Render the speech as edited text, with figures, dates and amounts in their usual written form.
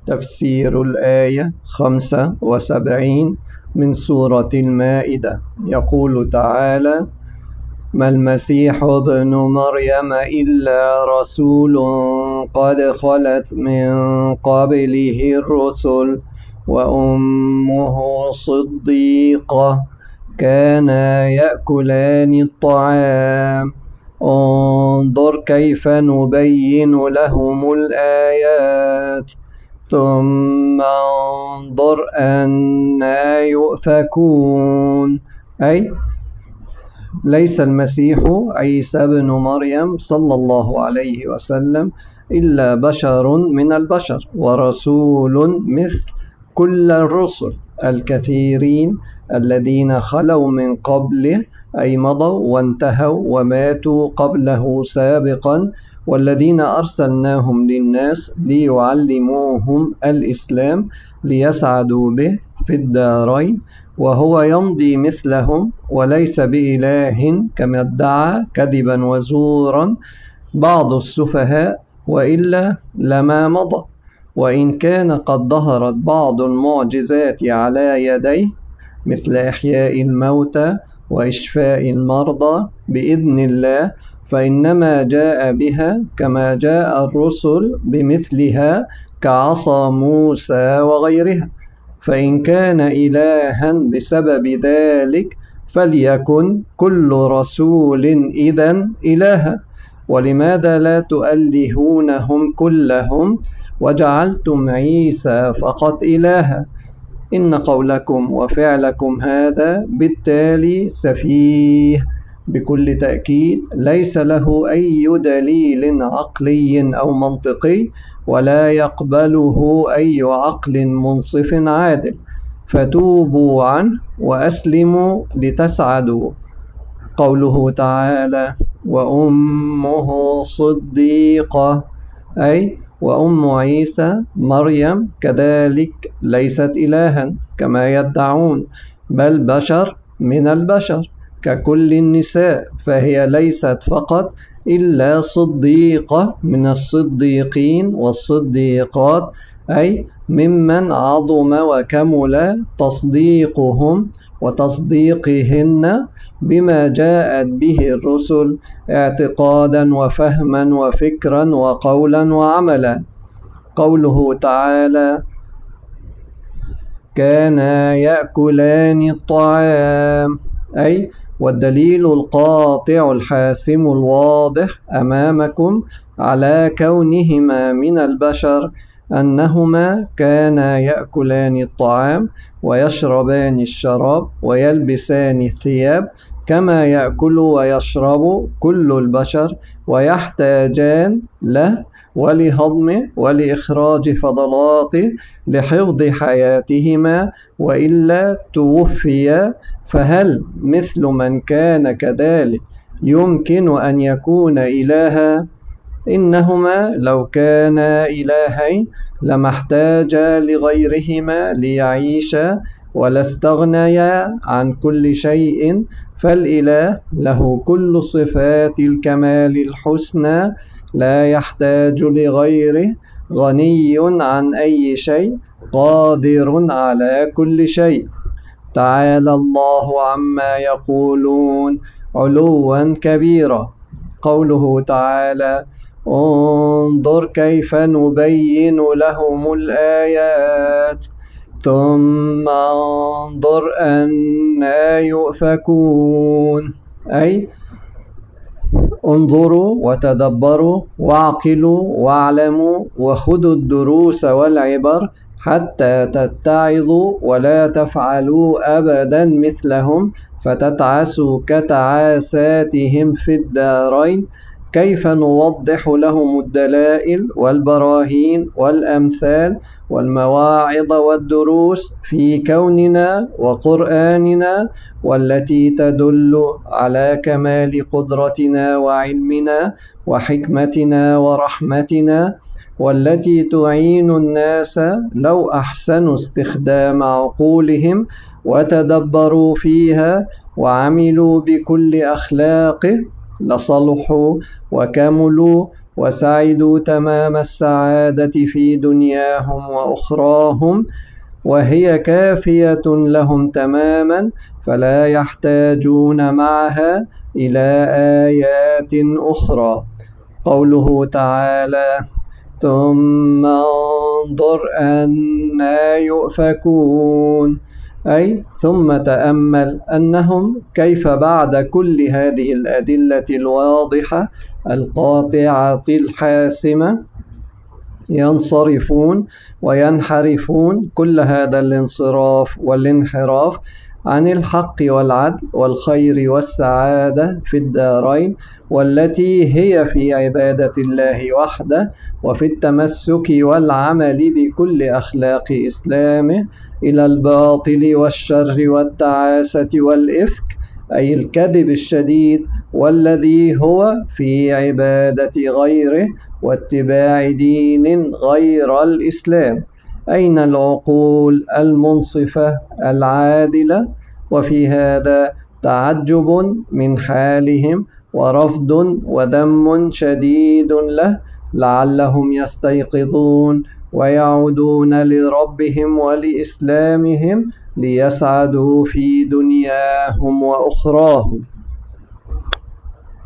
تفسير الآية 75 من سورة المائدة. يقول تعالى: ما المسيح ابن مريم إلا رسول قد خلت من قبله الرسل وأمه صديقة كانا يأكلان الطعام انظر كيف نبين لهم الآيات ثم انظر أنى يؤفكون. أي ليس المسيح عيسى بن مريم صلى الله عليه وسلم إلا بشر من البشر ورسول مثل كل الرسل الكثيرين الذين خلوا من قبله، أي مضوا وانتهوا وماتوا قبله سابقا، والذين أرسلناهم للناس ليعلموهم الإسلام ليسعدوا به في الدارين، وهو يمضي مثلهم وليس بإله كما ادعى كذبا وزورا بعض السفهاء، وإلا لما مضى. وإن كان قد ظهرت بعض المعجزات على يديه مثل إحياء الموتى وإشفاء المرضى بإذن الله، فإنما جاء بها كما جاء الرسل بمثلها كعصا موسى وغيرها. فإن كان إلها بسبب ذلك فليكن كل رسول إذن إلها، ولماذا لا تؤلهونهم كلهم وجعلتم عيسى فقط إلها؟ إن قولكم وفعلكم هذا بالتالي سفيه بكل تأكيد، ليس له أي دليل عقلي أو منطقي ولا يقبله أي عقل منصف عادل، فتوبوا عنه وأسلموا لتسعدوا. قوله تعالى: وأمه صديقة، أي وأم عيسى مريم كذلك ليست إلها كما يدعون، بل بشر من البشر ككل النساء، فهي ليست فقط إلا صديقة من الصديقين والصديقات، أي ممن عظم وكمل تصديقهم وتصديقهن بما جاءت به الرسل اعتقادا وفهما وفكرا وقولا وعملا. قوله تعالى: كانا يأكلان الطعام، أي والدليل القاطع الحاسم الواضح أمامكم على كونهما من البشر أنهما كانا يأكلان الطعام ويشربان الشراب ويلبسان الثياب كما يأكل ويشرب كل البشر، ويحتاجان له ولهضمه ولإخراج فضلاته لحفظ حياتهما، وإلا توفيا. فهل مثل من كان كذلك يمكن أن يكون إلها؟ إنهما لو كانا إلهين لما احتاجا لغيرهما ليعيشا ولا استغنيا عن كل شيء، فالإله له كل صفات الكمال الحسنى لا يحتاج لغيره، غني عن أي شيء، قادر على كل شيء. تعالى الله عما يقولون علوا كبيرا. قوله تعالى: انظر كيف نبين لهم الآيات ثم انظر أنى يؤفكون، أي انظروا وتدبروا واعقلوا واعلموا وخذوا الدروس والعبر حتى تتعظوا ولا تفعلوا أبدا مثلهم فتتعسوا كتعاساتهم في الدارين. كيف نوضح لهم الدلائل والبراهين والأمثال والمواعظ والدروس في كوننا وقرآننا، والتي تدل على كمال قدرتنا وعلمنا وحكمتنا ورحمتنا، والتي تعين الناس لو أحسنوا استخدام عقولهم وتدبروا فيها وعملوا بكل أخلاقه لصلحوا وكملوا وسعدوا تمام السعادة في دنياهم وأخراهم، وهي كافية لهم تماما، فلا يحتاجون معها إلى آيات أخرى. قوله تعالى: ثم انظر أنى يؤفكون، أي ثم تأمل أنهم كيف بعد كل هذه الأدلة الواضحة القاطعة الحاسمة ينصرفون وينحرفون كل هذا الانصراف والانحراف عن الحق والعدل والخير والسعادة في الدارين، والتي هي في عبادة الله وحده وفي التمسك والعمل بكل أخلاق إسلامه، إلى الباطل والشر والتعاسة والإفك، أي الكذب الشديد، والذي هو في عبادة غيره واتباع دين غير الإسلام. أين العقول المنصفة العادلة؟ وفي هذا تعجب من حالهم ورفض وذم شديد له، لعلهم يستيقظون ويعودون لربهم ولإسلامهم ليسعدوا في دنياهم وأخراهم.